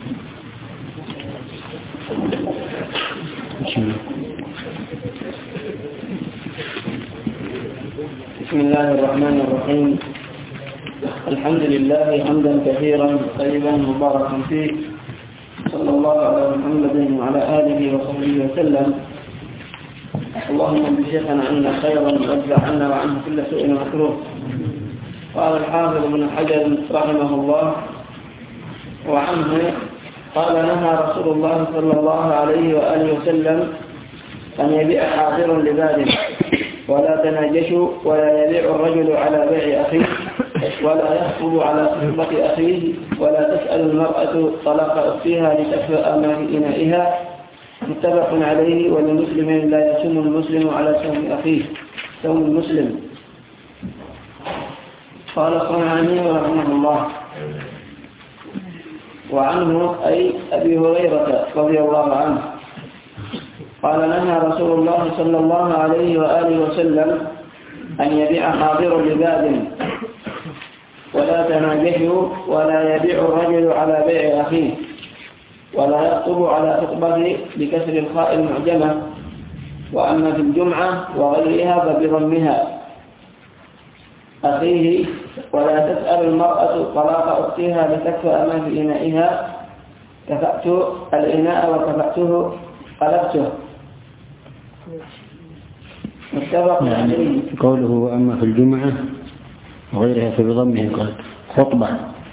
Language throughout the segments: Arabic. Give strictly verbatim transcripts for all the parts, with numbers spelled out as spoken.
بسم الله الرحمن الرحيم. الحمد لله حمدا كثيرا طيبا مباركا فيه، صلى الله على محمد وعلى آله وصحبه وسلم. اللهم اجعل شيخنا عنا خيرا وادفع عنا وعنه كل سوء ومكروه. قال الحافظ ابن حجر رحمه الله وعنه قال: نهى رسول الله صلى الله عليه وآله وسلم أن يبيع حاضر لباد، ولا تناجشوا، ولا يبيع الرجل على بيع أخيه، ولا يخطب على خطبة أخيه، ولا تسأل المرأة طلاق أختها لتكفأ ما في إنائها. متفق عليه. ولمسلم: لا يصوم المسلم على صوم أخيه صوم المسلم. قال الصنعاني رحمه الله وعنه أي أبي هريرة رضي الله عنه قال: نهى رسول الله صلى الله عليه وآله وسلم أن يبيع حاضر لباد، ولا تناجشوا، ولا يبيع الرجل على بيع أخيه، ولا يخطب على خطبته بكسر الخاء المعجمة. وأما في الجمعة وغيرها فبضمها أخيه. ولا تسأل المرأة طلاق أختها لتكفأ ما في إنائها. كفأت الإناء وكفأته قلبته. متفق عليه. قوله وأما في الجمعة وغيرها فبضمه قال خطبة،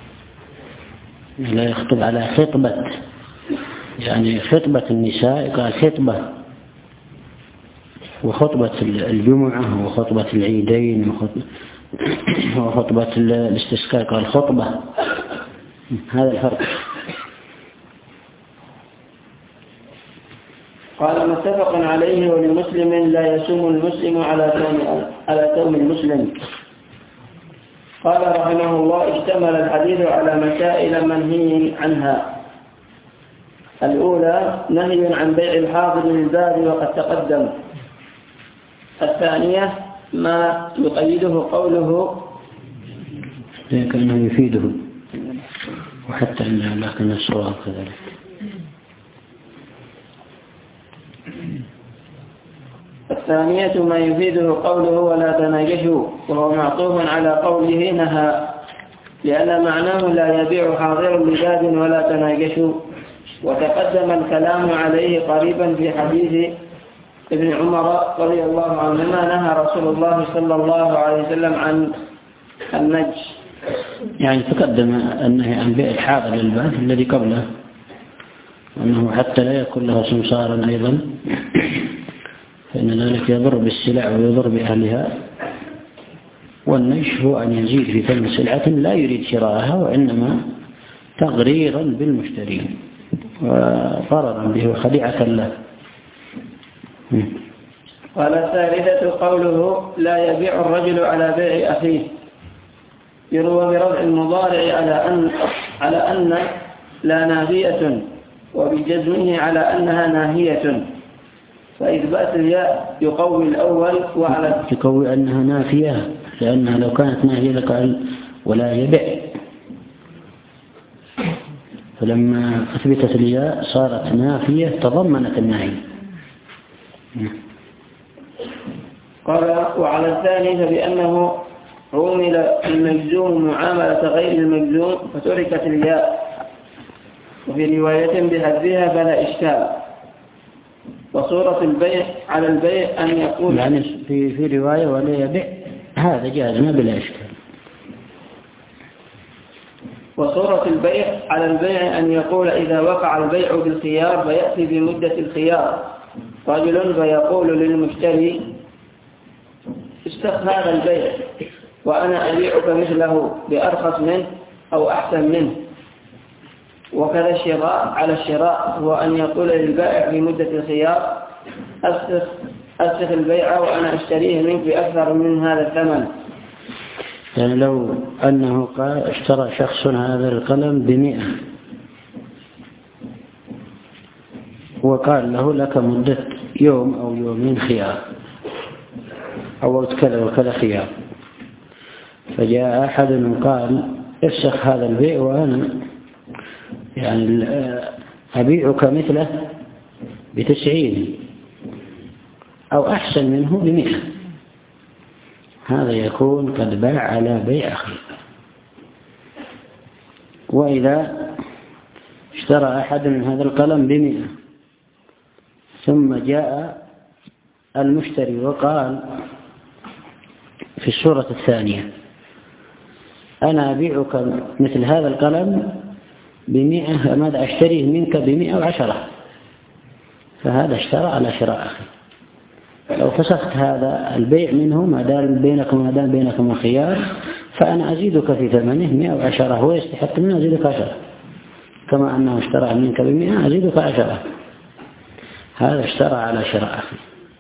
لا يخطب على خطبة، يعني خطبة النساء قال خطبة، وخطبة الجمعة وخطبة العيدين وخطبة الاستسقاء قال خطبة. هذا الفرق. قال: متفق عليه. ولمسلم: لا يصوم المسلم على توم على توم المسلم. قال رحمه الله: اشتمل الحديث على مسائل منهي عنها. الأولى: نهي عن بيع الحاضر للباد وقد تقدم. الثانية: ما يقيده قوله كأنه يفيده، وحتى إن لكن الصواب كذلك. الثانية: ما يفيده قوله ولا تناجشوا، وهو معطوف على قوله نهى، لأن معناه لا يبيع حاضر لباد ولا تناجشوا. وتقدم الكلام عليه قريبا في حديث ابن عمر رضي الله عنهما: نهى رسول الله صلى الله عليه وسلم عن النجش. يعني تقدم النهي عن بيع الحاضر للباد الذي قبله، أنه حتى لا يكون له سمسارا أيضا، فإن ذلك يضر بالسلع ويضر بأهلها. والنجش هو أن يزيد في ثمن سلعة لا يريد شراءها، وإنما تغريرا بالمشتري وضررا به وخديعة له. قال: الثالثة قوله لا يبيع الرجل على بيع أخيه. يروى برفع المضارع على أن على أن لا نافية، وبجزمه على أنها ناهية، فإثبات الياء يقوي الأول. وعلى يقوي أنها نافية، لأنها لو كانت ناهية لقال ولا يبيع، فلما أثبتت الياء صارت نافية تضمنت النهي. قال: وعلى الثاني فبأنه عُمل المجزوم معاملة غير المجزوم فتركت الياء، وفي رواية بحذفها فلا إشكال. وصورة البيع على البيع أن يقول يعني في في رواية ولا يبيع، هذا جائز ما بلا إشكال. وصورة البيع على البيع أن يقول إذا وقع البيع بالخيار فيأتي بمدة الخيار رجل فيقول للمشتري: اشتق هذا البيع وأنا أبيعك مثله بأرخص منه أو أحسن منه. وكذا الشراء على الشراء هو أن يقول للبائع في مدة الخيار: أسخ أسخ البيع وأنا أشتريه منك بأكثر من هذا الثمن. يعني لو أنه قال اشترى شخص هذا القلم بمئة، وقال له لك مدة يوم أو يومين خيار، أو كذا وكذا خيار، فجاء أحد وقال افسخ هذا البيع وأنا يعني أبيعك مثله بتسعين أو أحسن منه بمئة، هذا يكون قد باع على بيع أخيه. وإذا اشترى أحد من هذا القلم بمئة ثم جاء المشتري وقال في السورة الثانية أنا أبيعك مثل هذا القلم بمئة، ماذا أشتريه منك بمئة وعشرة، فهذا اشترى على شراء أخي. لو فسخت هذا البيع منه ما دام بينكم ما دام بينكم خيار فأنا أزيدك في ثمنه مئة وعشرة، هو يستحق منه أزيدك عشرة، كما أنه اشترى منك بمئة أزيدك عشرة، هذا اشترى على شراء أخي.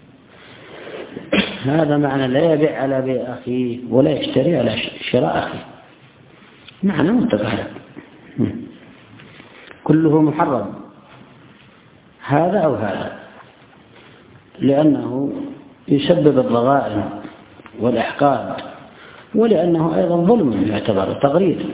هذا معنى لا يبيع على بيع أخيه ولا يشتري على شراء أخيه، معنى متفق كله محرم هذا أو هذا، لأنه يسبب الضغائن والإحقاد، ولأنه أيضا ظلم يعتبر تغرير.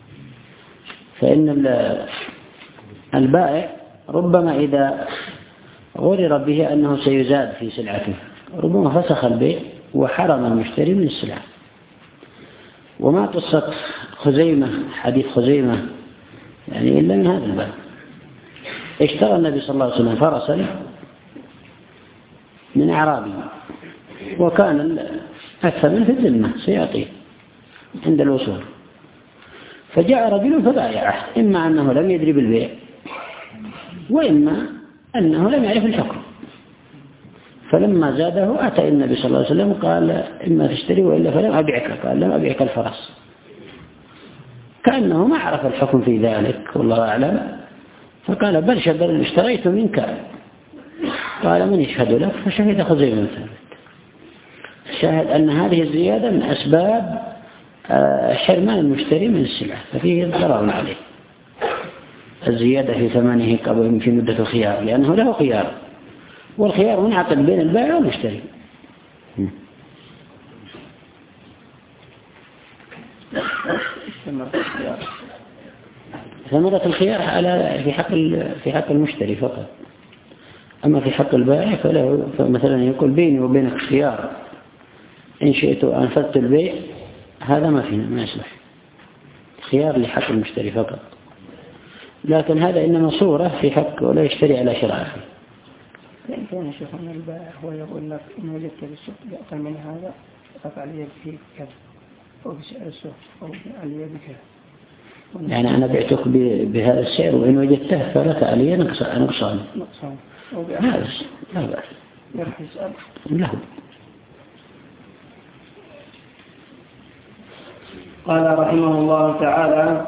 فإن البائع ربما إذا غرر به أنه سيزاد في سلعته ربما فسخ البيع وحرم المشتري من السلعة. وما قصة خزيمة حديث خزيمة يعني إلا من هذا الباب. اشترى النبي صلى الله عليه وسلم فرسا من أعرابي وكان الثمن في الذمة سيعطيه عند الوصول، فجاء رجل فبايعه، إما أنه لم يدري بالبيع وإما أنه لم يعرف الحكم، فلما زاده أتى النبي صلى الله عليه وسلم قال إما تشتري وإلا فلم أبيعك، قال لم أبيعك الفرس، كأنه ما عرف الحكم في ذلك والله أعلم، فقال بل شبر اشتريت منك، قال من يشهد لك؟ فشهد خزيمة ثابت. الشاهد أن هذه الزيادة من أسباب حرمان المشتري من السلعة، ففيه ضرر عليه الزيادة في ثمنه قبل في مدة الخيار، لأنه له خيار، والخيار منعقد بين البائع والمشتري. ثمرة الخيار على في حق في حق المشتري فقط، أما في حق البائع فله، فمثلا يقول بيني وبينك خيار، إن شئت أنفذت البيع، هذا ما فينا ما يصلح، خيار لحق المشتري فقط، لكن هذا إنما صورة في حق ولا يشتري على شراء أخيه. لأن كان شيخنا البائع هو يقول لك إن وجدت بالسوق بأقل من هذا فقط علي فيه كذا أو بسعر السوق أو علي بكذا، يعني أنا بعتك بهذا السعر وإن وجدته فلك علي نقصان نقصان هذا لا بأس له. قال رحمه الله تعالى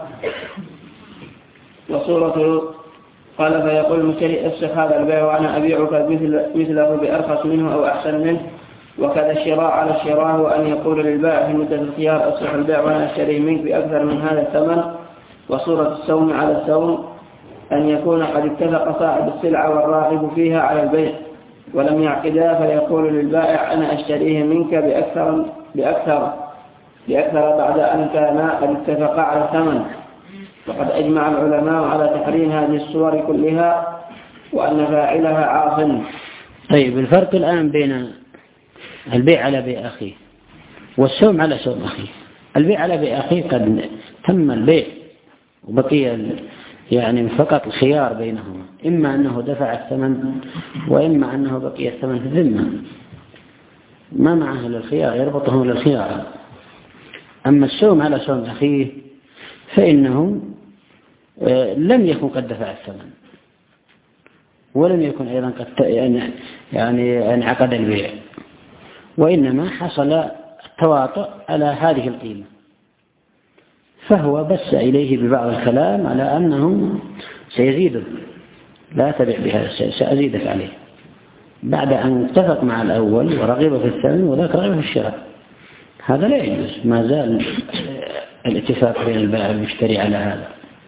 وصورة قال فيقول المشتري افسخ هذا البيع وأنا أبيعك مثل مثله بأرخص منه أو أحسن منه، وكذا الشراء على الشراء، وأن يقول للبائع في مدة الخيار افسخ البيع وأنا أشتري منك بأكثر من هذا الثمن. وصورة السوم على السوم أن يكون قد اتفق صاحب السلعة والراغب فيها على البيع ولم يعقدا، فيقول للبائع أنا أشتريه منك بأكثر بأكثر بأكثر بعد أن كانا قد اتفقا على الثمن. وقد أجمع العلماء على تحريم هذه الصور كلها وأن فاعلها عاص. طيب الفرق الآن بين البيع على بيع أخيه والسوم على سوم أخيه. البيع على بيع أخيه قد تم البيع وبقي يعني فقط الخيار بينهما، إما أنه دفع الثمن وإما أنه بقي الثمن في الذمة، ما معه للخيار يربطه للخيار. أما السوم على سوم أخيه فإنه لم يكن قد دفع الثمن ولم يكن أيضا قد يعني انعقد البيع، وإنما حصل التواطؤ على هذه القيمة، فهو بس إليه ببعض الكلام على أنه سيزيد، لا تبع بهذا الشيء سأزيدك عليه، بعد أن اتفق مع الأول ورغب في الثمن وذاك رغب في الشراء. هذا لا يجوز، ما زال الاتفاق بين البائع والمشتري على هذا.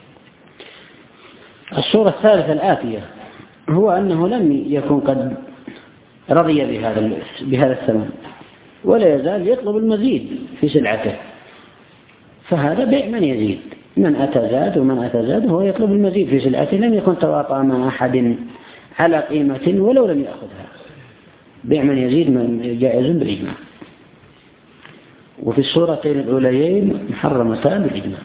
الصورة الثالثة الآتية هو أنه لم يكن قد رضي بهذا بهذا الثمن ولا يزال يطلب المزيد في سلعته، فهذا بيع من يزيد من أتى زاد ومن أتى زاد هو يطلب المزيد في سلعته، لم يكن تواطأ مع أحد على قيمة ولو لم يأخذها. بيع من يزيد من جائز بالإجماع. وفي الصورتين الأوليين محرمتان بالإجماع.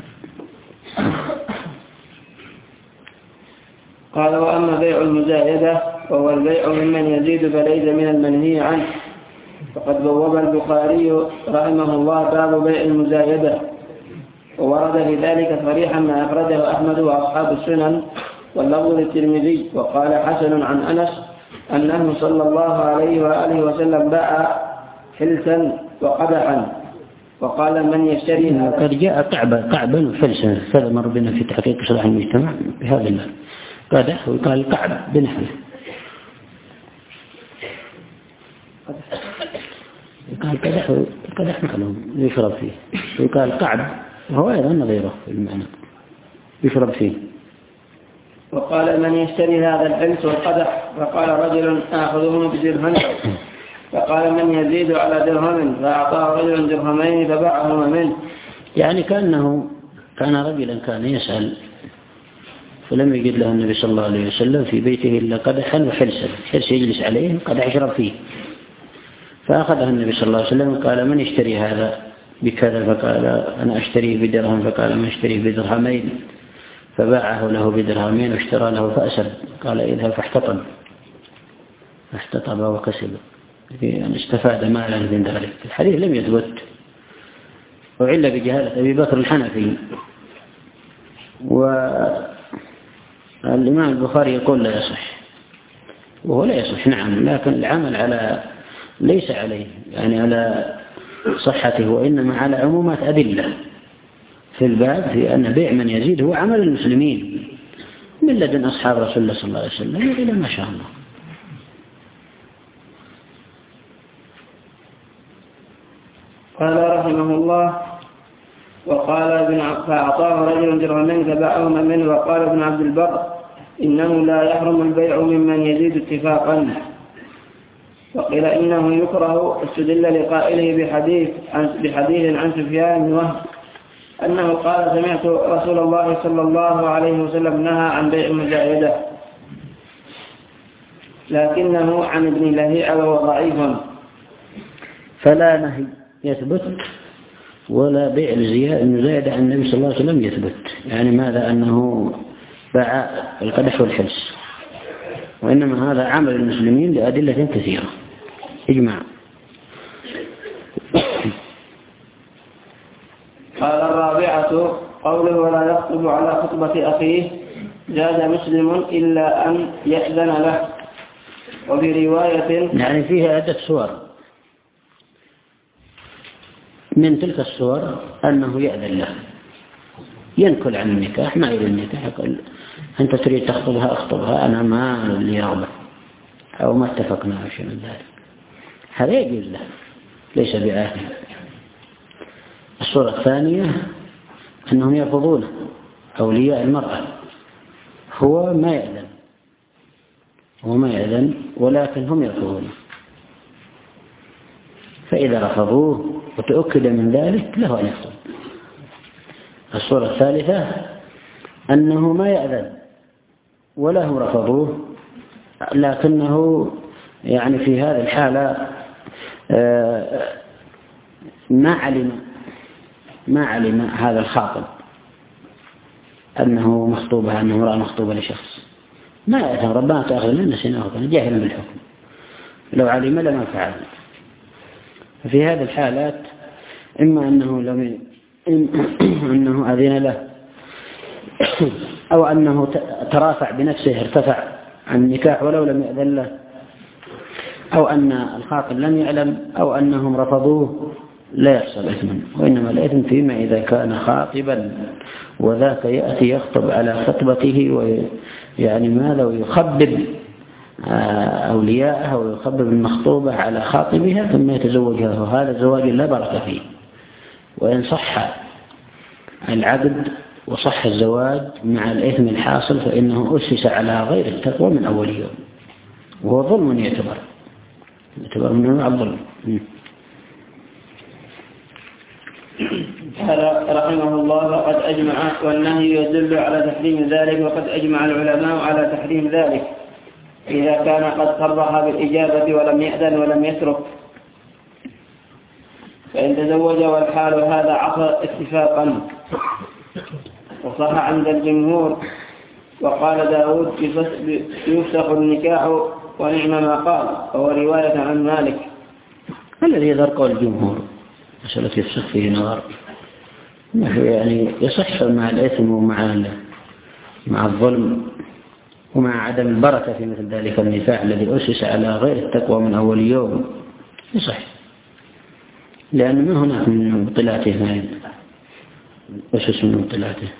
قال وأما بيع المزايدة وهو البيع ممن يزيد فليس من المنهي عنه، فقد بوب البخاري رحمه الله باب بيع المزايدة، وورد في ذلك صريحا ما أخرجه أحمد وأصحاب السنن واللفظ للترمذي. وقال حسن عن أنس أنه صلى الله عليه وآله وسلم باع حلسا وقدحا، وقال من يشتري هذا. قد جاء كعبا كعبا وحلسا، هذا مر بنا في تحقيق صلاح المجتمع بهذا المعنى. قدح ويقال كعب بنحله، يقال قدح قدح معلوم يشرب فيه، ويقال كعب وهو أيضا نظيره في المعنى يشرب فيه. وقال من يشتري هذا الحلس والقدح، فقال رجل آخذه بدرهم، فقال من يزيد على درهم، فأعطاه رجل درهمين فباعهما منه. يعني كأنه كان رجلا كان يسأل فلم يجد له النبي صلى الله عليه وسلم في بيته إلا قدحا وحلسا، حلس يجلس عليه قدح يشرب فيه، فأخذه النبي صلى الله عليه وسلم وقال من يشتري هذا بكذا، فقال أنا أشتريه بدرهم، فقال من يشتريه بدرهمين، فباعه له بدرهمين واشترى له فأسد، قال اذهب فاحتطب، فاحتطب وكسب، يعني استفاد مالا من ذلك. الحديث لم يثبت، وعل بجهالة أبي بكر الحنفي. والإمام البخاري يقول لا يصح، وهو لا يصح نعم، لكن العمل على ليس عليه يعني على صحته، وإنما على عمومات أدلة في الباب في أن بيع من يزيد هو عمل المسلمين من لدن أصحاب رسول الله صلى الله عليه وسلم إلى ما شاء الله. قال رحمه الله وقال ابن فأعطاه رجل درهمين فباعهما منه. وقال ابن عبد البر إنه لا يحرم البيع ممن يزيد اتفاقا. وقيل إنه يكره، استدل لقائله بحديث عن بحديث عن سفيان بن وهب أنه قال سمعت رسول الله صلى الله عليه وسلم نهى عن بيع المزايدة، لكنه عن ابن لهيعة وهو ضعيف، فلا نهي يثبت ولا بيع المزايدة عن النبي صلى الله عليه وسلم يثبت. يعني ماذا؟ أنه باع القدح والحلس، وإنما هذا عمل المسلمين لأدلة كثيرة إجماع. قال الرابعة قوله ولا يخطب على خطبة أخيه، زاد مسلم إلا أن يأذن له. وفي رواية يعني فيها عدة صور، من تلك الصور أنه يأذن له، ينكل عن النكاح، ما يريد النكاح، يقول أنت تريد تخطبها أخطبها، أنا ما لي رغبة أو ما اتفقنا على شيء من ذلك، هذا يجوز له ليس بآثم. الصورة الثانية أنهم يرفضون أولياء المرأة، هو ما يأذن هو ما يأذن ولكن هم يرفضون، فإذا رفضوه وتأكد من ذلك له أن يخطب. الصورة الثالثة أنه ما يأذن ولا هم رفضوه، لكنه يعني في هذه الحالة ما علم ما علم هذا الخاطب أنه مخطوبة أنه امرأة مخطوبة لشخص، ما يأذن، ربنا تأخذنا نسيناه جاهلا بالحكم، لو علم لما فعل. ففي هذه الحالات إما أنه لم أنه أذن له، أو أنه ترافع بنفسه ارتفع عن النكاح ولو لم يأذن له، أو أن الخاطب لم يعلم، أو أنهم رفضوه، لا يحصل إثما. وإنما الإثم فيما إذا كان خاطبا وذاك يأتي يخطب على خطبته ويعني ماذا ويخبب أولياءه ويخبب المخطوبة على خاطبها ثم يتزوجها، وهذا الزواج لا بركة فيه. وإن صح العقد وصح الزواج مع الإثم الحاصل فإنه أسس على غير التقوى من أول يوم، وهو ظلم يعتبر يعتبر من نوع الظلم. أحمد رحمه الله وقد أجمع، والنهي يدل على تحريم ذلك، وقد أجمع العلماء على تحريم ذلك إذا كان قد صرح بالإجابة ولم يأذن ولم يترك. فإن تزوج والحال هذا عصر اتفاقا. وصح عند الجمهور، وقال داود يفسخ النكاح ونعم ما قال، وهو رواية عن مالك. الذي يظهر قول الجمهور مسألة يفسخ فيه نظر، يعني يصح مع الإثم ومع مع الظلم ومع عدم البركة في مثل ذلك النكاح الذي أسس على غير التقوى من أول يوم، يصح، لأن ما هناك من مبطلاته ما أسس من مبطلاته.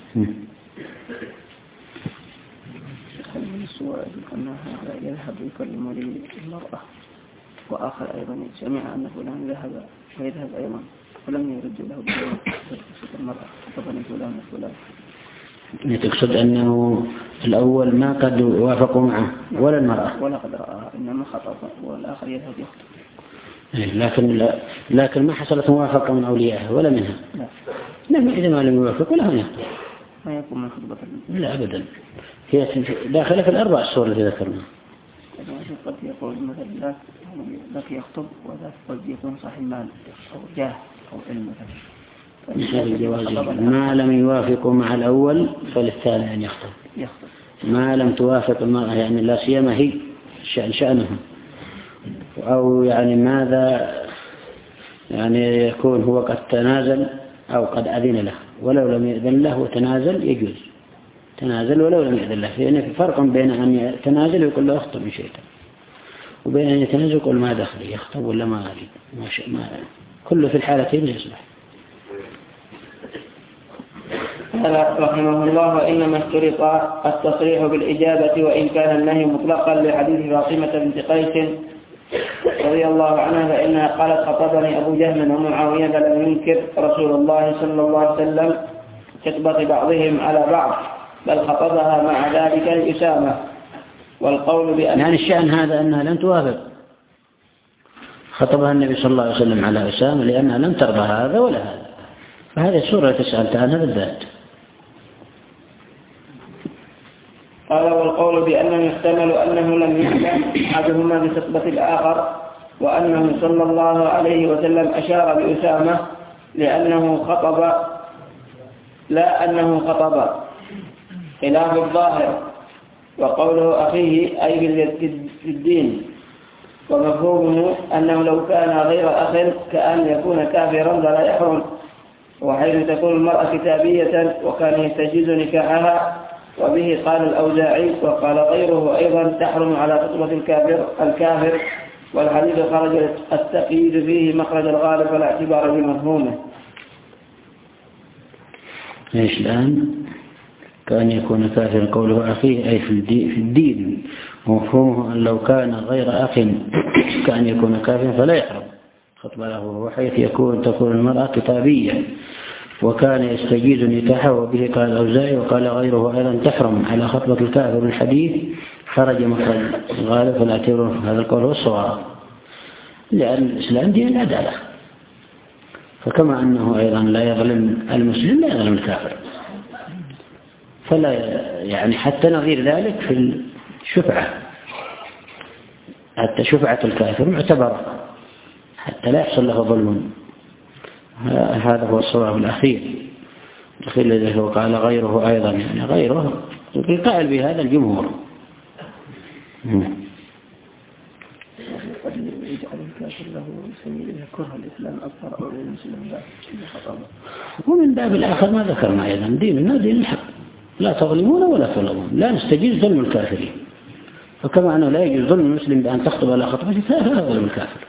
من السؤال أن هذا يذهب يكلم ولي المرأة، وآخر أيضا سمع أن فلان ذهب ويذهب أيضا ولم يرد له بقصة المرأة، خطبني فلان وفلان. تقصد أنه الأول ما قد وافقوا معه ولا المرأة ولا قد رأى، إنما خطب والآخر يذهب يخطب. لكن لكن ما حصلت موافقة من أوليائها ولا منها. لا. نعم، إذا ما لم يوافق ولا هم يخطب. ما يكون من خطبة. لا أبدا، هي داخلة في الأربع الصور التي ذكرناها. قد يقول مثلا ذاك يخطب وذاك قد يكون صاحب مال أو جاه أو علم مثلا. ما لم يوافقوا مع الأول فللثاني أن يخطب. يخطب. ما لم توافق المرأة، يعني لا سيما هي شأن شأنها، أو يعني ماذا يعني يكون هو قد تنازل أو قد أذن له، ولو لم يأذن له وتنازل يجوز تنازل ولو لم يأذن له. يعني في فرق بين أن يتنازل ويقول له اخطب إن شئت، وبين أن يتنازل يقول ما دخلي يخطب ولا ما أريد، ما شاء ما كله في الحالتين يصلح. قال رحمه الله: وإنما اشترط التصريح بالإجابة وإن كان النهي مطلقا لحديث فاطمة بنت قيس رضي الله عنها، فإنها قالت: خطبني أبو جهم ومعاوية فلم ينكر رسول الله صلى الله عليه وسلم خطبة بعضهم على بعض، بل خطبها مع ذلك لأسامة. والقول بأن يعني الشأن هذا أنها لم توافق، خطبها النبي صلى الله عليه وسلم على أسامة لأنها لم ترضى هذا ولا هذا، فهذه السورة تسألت عنها بالذات. قال: والقول بأنه يحتمل أنه لم يعلم أحدهما بخطبة الآخر، وأنه صلى الله عليه وسلم أشار بأسامة لأنه خطب لا أنه خطب، خلاف الظاهر. وقوله أخيه أي في الدين، ومفهومه أنه لو كان غير أخ كأن يكون كافرا فلا يحرم، وحيث تكون المرأة كتابية وكان يستجيز نكاحها، وبه قال الأوزاعي وقال غيره أيضا تحرم على خطبة الكافر الكافر والحديث خرج التقييد فيه مخرج الغالب ولا اعتبار بمفهومه. ايش الآن؟ كأن يكون كافر قوله أخيه أي في الدين، ومفهومه أن لو كان غير أخ كأن يكون كافر فلا يحرم خطبة له، وحيث يكون تكون المرأة كتابية وكان يستجيز نكاحه، وبه قال الأوزاعي وقال غيره أيضا تحرم على خطبة الكافر. الحديث خرج مخرج الغالب فلا اعتبره، هذا القول هو الصواب، لأن الإسلام دين العدالة، فكما أنه أيضا لا يظلم المسلم لا يظلم الكافر، فلا يعني حتى نظير ذلك في الشفعة، حتى شفعة الكافر معتبرة حتى لا يحصل له ظلم. هذا هو الصواب الأخير الأخير الذي هو قال غيره أيضا، يعني غيره القائل بهذا الجمهور. قد يجعل الكافر له سبيل كره الإسلام أكثر أو المسلم لا خطابه. ومن باب الآخر ما ذكرنا أيضا ديننا دين الحق، لا تظلمون ولا تظلمون، لا نستجيز ظلم الكافرين، فكما أنه لا يجوز ظلم المسلم بأن تخطب على خطبته فهذا ظلم الكافر.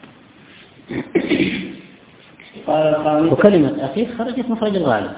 وكلمة أخيه خرجت مخرج الغالب.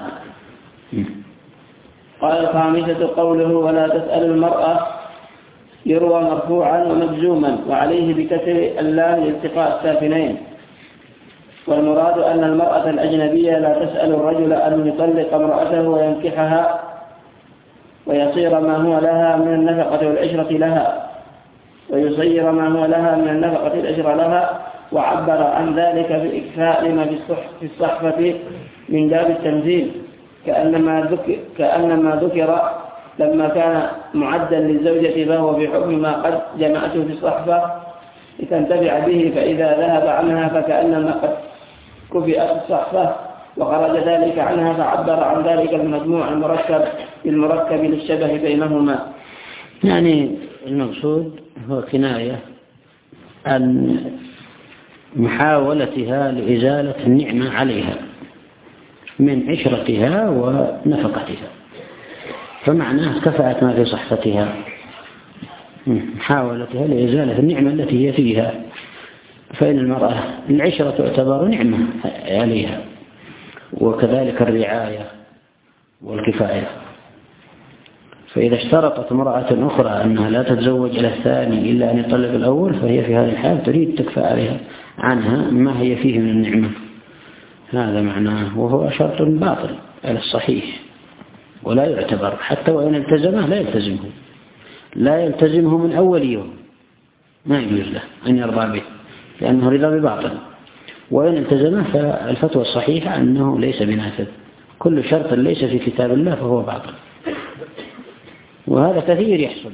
قال الخامسة قوله ولا تسأل المرأة يروى مرفوعا ومجزوما وعليه بكسر اللام لالتقاء الساكنين، والمراد أن المرأة الأجنبية لا تسأل الرجل أن يطلق امرأته وينكحها ويصير ما هو لها من النفقة والعشرة لها ويصير ما هو لها من النفقة والعشرة لها وعبر عن ذلك بإكفاء لما في الصحفة من باب التنزيل، كأنما ذكر, كأنما ذكر لما كان معدا للزوجة فهو بحكم ما قد جمعته في الصحفة لتنتفع به، فإذا ذهب عنها فكأنما قد كفئت الصحفة وخرج ذلك عنها، فعبر عن ذلك المجموع المركب المركب للشبه بينهما. يعني المقصود هو كناية عن محاولتها لإزالة النعمة عليها من عشرتها ونفقتها، فمعناه كفأت ما في صحفتها، محاولتها لإزالة النعمة التي هي فيها. فإن المرأة العشرة تعتبر نعمة عليها، وكذلك الرعاية والكفاية. فإذا اشترطت امرأة أخرى أنها لا تتزوج إلى الثاني إلا أن يطلق الأول، فهي في هذه الحال تريد تكفى عليها عنها ما هي فيه من النعمة. هذا معناه، وهو شرط باطل على الصحيح ولا يعتبر، حتى وإن التزمه لا يلتزمه لا يلتزمه من أول يوم، ما يجوز له أن يرضى به لأنه رضا بباطل. وإن التزمه فالفتوى الصحيحة أنه ليس بنافذ، كل شرط ليس في كتاب الله فهو باطل، وهذا كثير يحصل.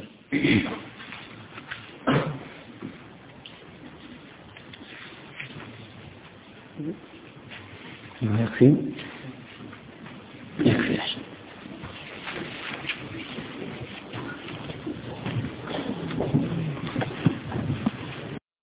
ما يكفي.